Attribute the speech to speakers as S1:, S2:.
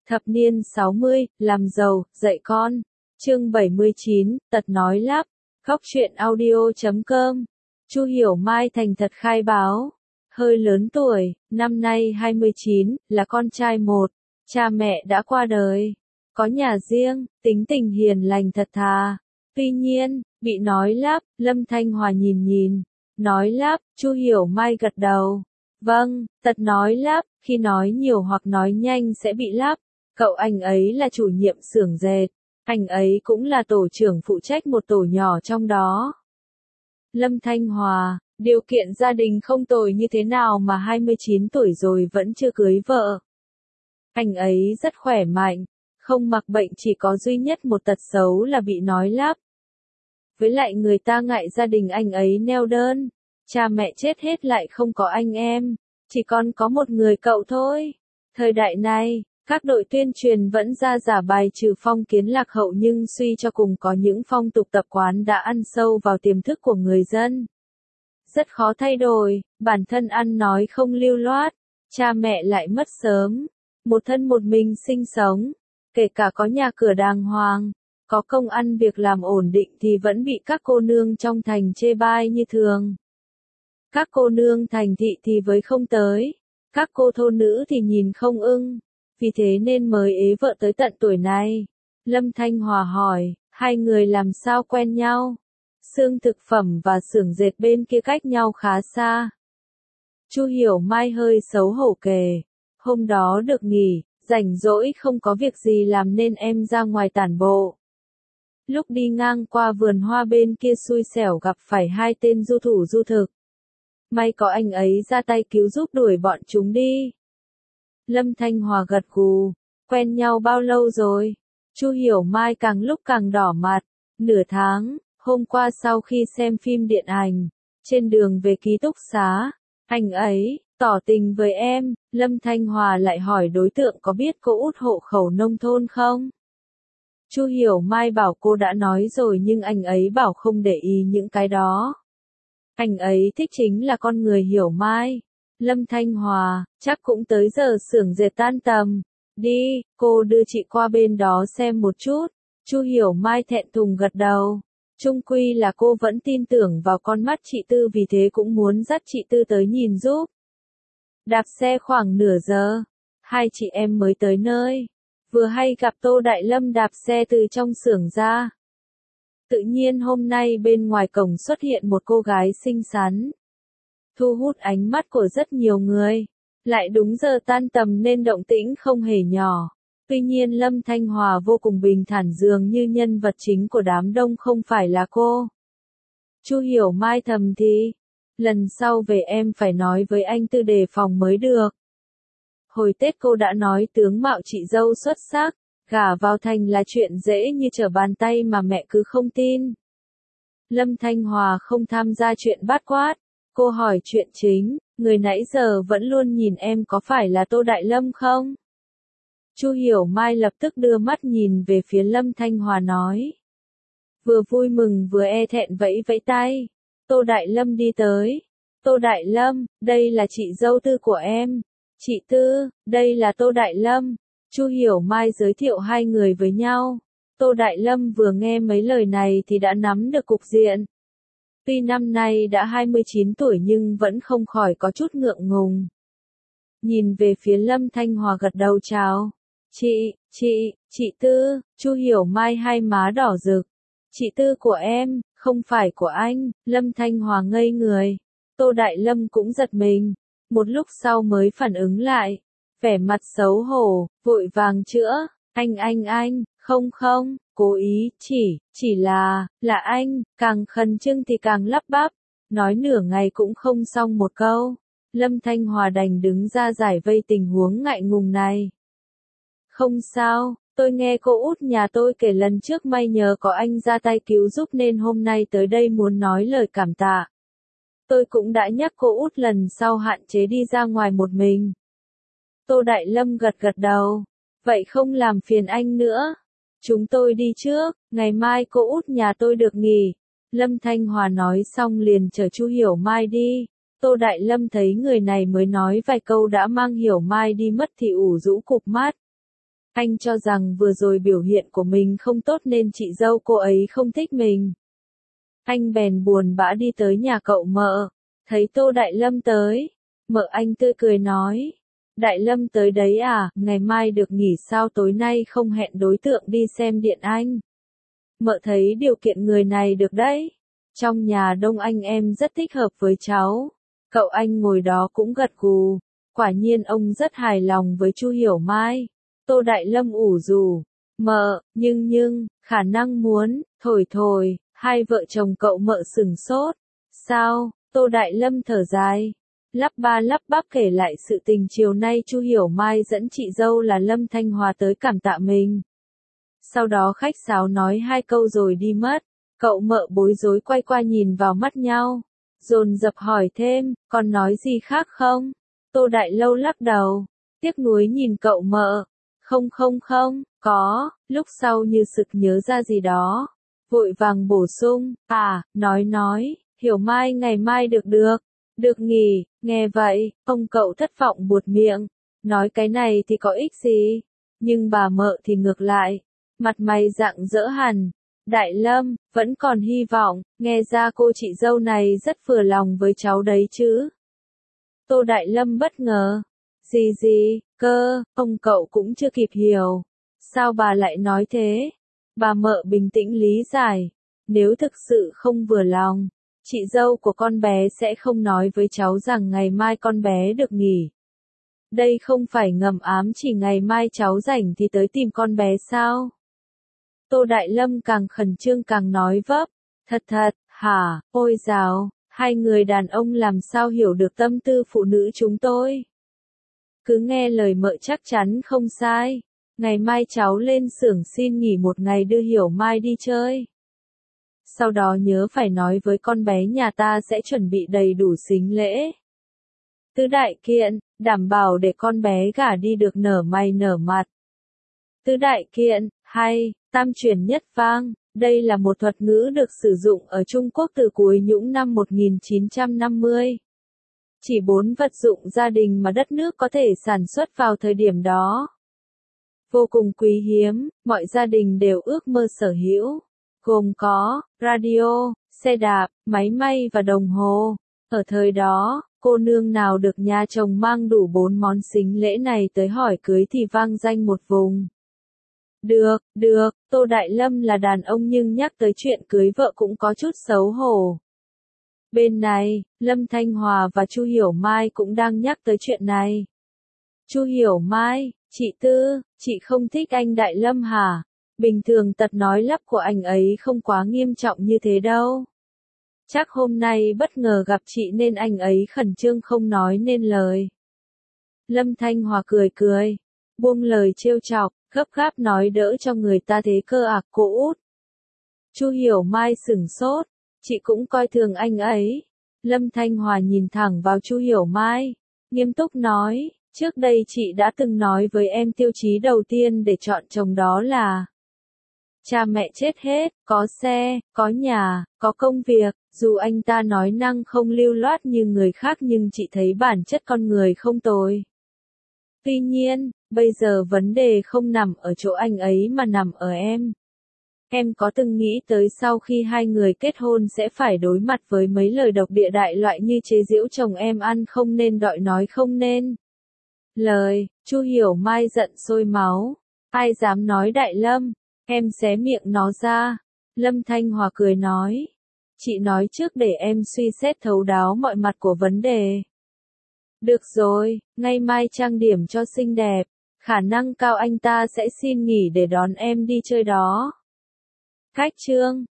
S1: Thập niên 60, làm giàu, dạy con. Chương 79, Tật nói lắp. Góc truyện audio.com. Chu Hiểu Mai thành thật khai báo. Hơi lớn tuổi, năm nay 29, là con trai một. Cha mẹ đã qua đời. Có nhà riêng, tính tình hiền lành thật thà. Tuy nhiên, bị nói lắp, Lâm Thanh Hòa nhìn. Nói lắp, Chu Hiểu Mai gật đầu. Vâng, tật nói lắp, khi nói nhiều hoặc nói nhanh sẽ bị lắp. Cậu anh ấy là chủ nhiệm xưởng dệt. Anh ấy cũng là tổ trưởng phụ trách một tổ nhỏ trong đó. Lâm Thanh Hòa, điều kiện gia đình không tồi như thế nào mà 29 tuổi rồi vẫn chưa cưới vợ. Anh ấy rất khỏe mạnh, không mắc bệnh, chỉ có duy nhất một tật xấu là bị nói lắp. Với lại người ta ngại gia đình anh ấy neo đơn, cha mẹ chết hết lại không có anh em, chỉ còn có một người cậu thôi. Thời đại này, các đội tuyên truyền vẫn ra giả bài trừ phong kiến lạc hậu nhưng suy cho cùng có những phong tục tập quán đã ăn sâu vào tiềm thức của người dân. Rất khó thay đổi, bản thân ăn nói không lưu loát, cha mẹ lại mất sớm, một thân một mình sinh sống, kể cả có nhà cửa đàng hoàng, có công ăn việc làm ổn định thì vẫn bị các cô nương trong thành chê bai như thường. Các cô nương thành thị thì với không tới, các cô thôn nữ thì nhìn không ưng. Vì thế nên mới ế vợ tới tận tuổi này. Lâm Thanh Hòa hỏi, hai người làm sao quen nhau? Xưởng thực phẩm và xưởng dệt bên kia cách nhau khá xa. Chu Hiểu Mai hơi xấu hổ kể, hôm đó được nghỉ, rảnh rỗi không có việc gì làm nên em ra ngoài tản bộ. Lúc đi ngang qua vườn hoa bên kia xui xẻo gặp phải hai tên du thủ du thực. May có anh ấy ra tay cứu giúp đuổi bọn chúng đi. Lâm Thanh Hòa gật gù, quen nhau bao lâu rồi? Chu Hiểu Mai càng lúc càng đỏ mặt. Nửa tháng, hôm qua sau khi xem phim điện ảnh, trên đường về ký túc xá, anh ấy tỏ tình với em. Lâm Thanh Hòa lại hỏi đối tượng có biết cô út hộ khẩu nông thôn không? Chu Hiểu Mai bảo cô đã nói rồi nhưng anh ấy bảo không để ý những cái đó. Anh ấy thích chính là con người Hiểu Mai. Lâm Thanh Hòa, chắc cũng tới giờ xưởng dệt tan tầm. Đi, cô đưa chị qua bên đó xem một chút. Chu Hiểu Mai thẹn thùng gật đầu. Chung quy là cô vẫn tin tưởng vào con mắt chị Tư, vì thế cũng muốn dắt chị Tư tới nhìn giúp. Đạp xe khoảng nửa giờ, hai chị em mới tới nơi. Vừa hay gặp Tô Đại Lâm đạp xe từ trong xưởng ra. Tự nhiên hôm nay bên ngoài cổng xuất hiện một cô gái xinh xắn, thu hút ánh mắt của rất nhiều người. Lại đúng giờ tan tầm nên động tĩnh không hề nhỏ. Tuy nhiên Lâm Thanh Hòa vô cùng bình thản, dường như nhân vật chính của đám đông không phải là cô. Chu Hiểu Mai thầm thì, lần sau về em phải nói với anh Tư đề phòng mới được. Hồi Tết cô đã nói tướng mạo chị dâu xuất sắc, gả vào thành là chuyện dễ như trở bàn tay mà mẹ cứ không tin. Lâm Thanh Hòa không tham gia chuyện bát quát. Cô hỏi chuyện chính, người nãy giờ vẫn luôn nhìn em có phải là Tô Đại Lâm không? Chu Hiểu Mai lập tức đưa mắt nhìn về phía Lâm Thanh Hòa nói. Vừa vui mừng vừa e thẹn vẫy vẫy tay. Tô Đại Lâm đi tới. Tô Đại Lâm, đây là chị dâu Tư của em. Chị Tư, đây là Tô Đại Lâm. Chu Hiểu Mai giới thiệu hai người với nhau. Tô Đại Lâm vừa nghe mấy lời này thì đã nắm được cục diện. Tuy năm nay đã 29 tuổi nhưng vẫn không khỏi có chút ngượng ngùng. Nhìn về phía Lâm Thanh Hòa gật đầu chào. Chị Tư. Chu Hiểu Mai hai má đỏ rực. Chị Tư của em, không phải của anh. Lâm Thanh Hòa ngây người. Tô Đại Lâm cũng giật mình. Một lúc sau mới phản ứng lại. Vẻ mặt xấu hổ, vội vàng chữa. Anh, không, cố ý, chỉ là anh. Càng khẩn trương thì càng lắp bắp. Nói nửa ngày cũng không xong một câu. Lâm Thanh Hòa đành đứng ra giải vây tình huống ngại ngùng này. Không sao, tôi nghe cô út nhà tôi kể lần trước may nhờ có anh ra tay cứu giúp nên hôm nay tới đây muốn nói lời cảm tạ. Tôi cũng đã nhắc cô út lần sau hạn chế đi ra ngoài một mình. Tô Đại Lâm gật đầu. Vậy không làm phiền anh nữa. Chúng tôi đi trước, ngày mai cô út nhà tôi được nghỉ. Lâm Thanh Hòa nói xong liền chở Chu Hiểu Mai đi. Tô Đại Lâm thấy người này mới nói vài câu đã mang Hiểu Mai đi mất thì ủ rũ cụp mắt. Anh cho rằng vừa rồi biểu hiện của mình không tốt nên chị dâu cô ấy không thích mình. Anh bèn buồn bã đi tới nhà cậu Mợ, thấy Tô Đại Lâm tới. Mợ anh tươi cười nói, Đại Lâm tới đấy à, ngày mai được nghỉ sao tối nay không hẹn đối tượng đi xem điện anh. Mợ thấy điều kiện người này được đấy. Trong nhà đông anh em rất thích hợp với cháu. Cậu anh ngồi đó cũng gật gù. Quả nhiên ông rất hài lòng với Chu Hiểu Mai. Tô Đại Lâm ủ rủ. Mợ, nhưng, khả năng muốn, thôi, hai vợ chồng cậu Mợ sửng sốt. Sao? Tô Đại Lâm thở dài. Lắp ba lắp bắp kể lại sự tình chiều nay Chu Hiểu Mai dẫn chị dâu là Lâm Thanh Hòa tới cảm tạ mình. Sau đó khách sáo nói hai câu rồi đi mất. Cậu Mợ bối rối quay qua nhìn vào mắt nhau. Dồn dập hỏi thêm, còn nói gì khác không? Tô Đại Lâu lắc đầu. Tiếc nuối nhìn cậu Mợ. Không, có. Lúc sau như sực nhớ ra gì đó. Vội vàng bổ sung, nói, Hiểu Mai ngày mai được nghỉ. Nghe vậy, ông cậu thất vọng buột miệng. Nói cái này thì có ích gì? Nhưng bà Mợ thì ngược lại. Mặt mày rạng rỡ hẳn. Đại Lâm, vẫn còn hy vọng, nghe ra cô chị dâu này rất vừa lòng với cháu đấy chứ. Tô Đại Lâm bất ngờ. Gì, cơ, ông cậu cũng chưa kịp hiểu. Sao bà lại nói thế? Bà Mợ bình tĩnh lý giải. Nếu thực sự không vừa lòng, chị dâu của con bé sẽ không nói với cháu rằng ngày mai con bé được nghỉ. Đây không phải ngầm ám chỉ ngày mai cháu rảnh thì tới tìm con bé sao? Tô Đại Lâm càng khẩn trương càng nói vấp. Thật, hả, ôi dào, hai người đàn ông làm sao hiểu được tâm tư phụ nữ chúng tôi. Cứ nghe lời Mợ chắc chắn không sai. Ngày mai cháu lên xưởng xin nghỉ một ngày đưa Hiểu Mai đi chơi. Sau đó nhớ phải nói với con bé nhà ta sẽ chuẩn bị đầy đủ sính lễ. Tứ đại kiện, đảm bảo để con bé gả đi được nở mày nở mặt. Tứ đại kiện, hay, tam chuyển nhất vang, đây là một thuật ngữ được sử dụng ở Trung Quốc từ cuối những năm 1950. Chỉ 4 vật dụng gia đình mà đất nước có thể sản xuất vào thời điểm đó. Vô cùng quý hiếm, mọi gia đình đều ước mơ sở hữu. Gồm có, radio, xe đạp, máy may và đồng hồ. Ở thời đó, cô nương nào được nhà chồng mang đủ 4 món sính lễ này tới hỏi cưới thì vang danh một vùng. Được, Tô Đại Lâm là đàn ông nhưng nhắc tới chuyện cưới vợ cũng có chút xấu hổ. Bên này, Lâm Thanh Hòa và Chu Hiểu Mai cũng đang nhắc tới chuyện này. Chu Hiểu Mai, chị Tư, chị không thích anh Đại Lâm hả? Bình thường tật nói lắp của anh ấy không quá nghiêm trọng như thế đâu. Chắc hôm nay bất ngờ gặp chị nên anh ấy khẩn trương không nói nên lời. Lâm Thanh Hòa cười, buông lời trêu chọc, gấp gáp nói đỡ cho người ta thế cơ à cô út. Chu Hiểu Mai sửng sốt, chị cũng coi thường anh ấy. Lâm Thanh Hòa nhìn thẳng vào Chu Hiểu Mai, nghiêm túc nói, trước đây chị đã từng nói với em tiêu chí đầu tiên để chọn chồng đó là cha mẹ chết hết, có xe, có nhà, có công việc, dù anh ta nói năng không lưu loát như người khác nhưng chị thấy bản chất con người không tồi. Tuy nhiên, bây giờ vấn đề không nằm ở chỗ anh ấy mà nằm ở em. Em có từng nghĩ tới sau khi hai người kết hôn sẽ phải đối mặt với mấy lời độc địa đại loại như chế giễu chồng em ăn không nên đọi nói không nên. Chu Hiểu Mai giận sôi máu. Ai dám nói Đại Lâm, em xé miệng nó ra. Lâm Thanh Hòa cười nói. Chị nói trước để em suy xét thấu đáo mọi mặt của vấn đề. Được rồi, ngày mai trang điểm cho xinh đẹp. Khả năng cao anh ta sẽ xin nghỉ để đón em đi chơi đó. Cách chương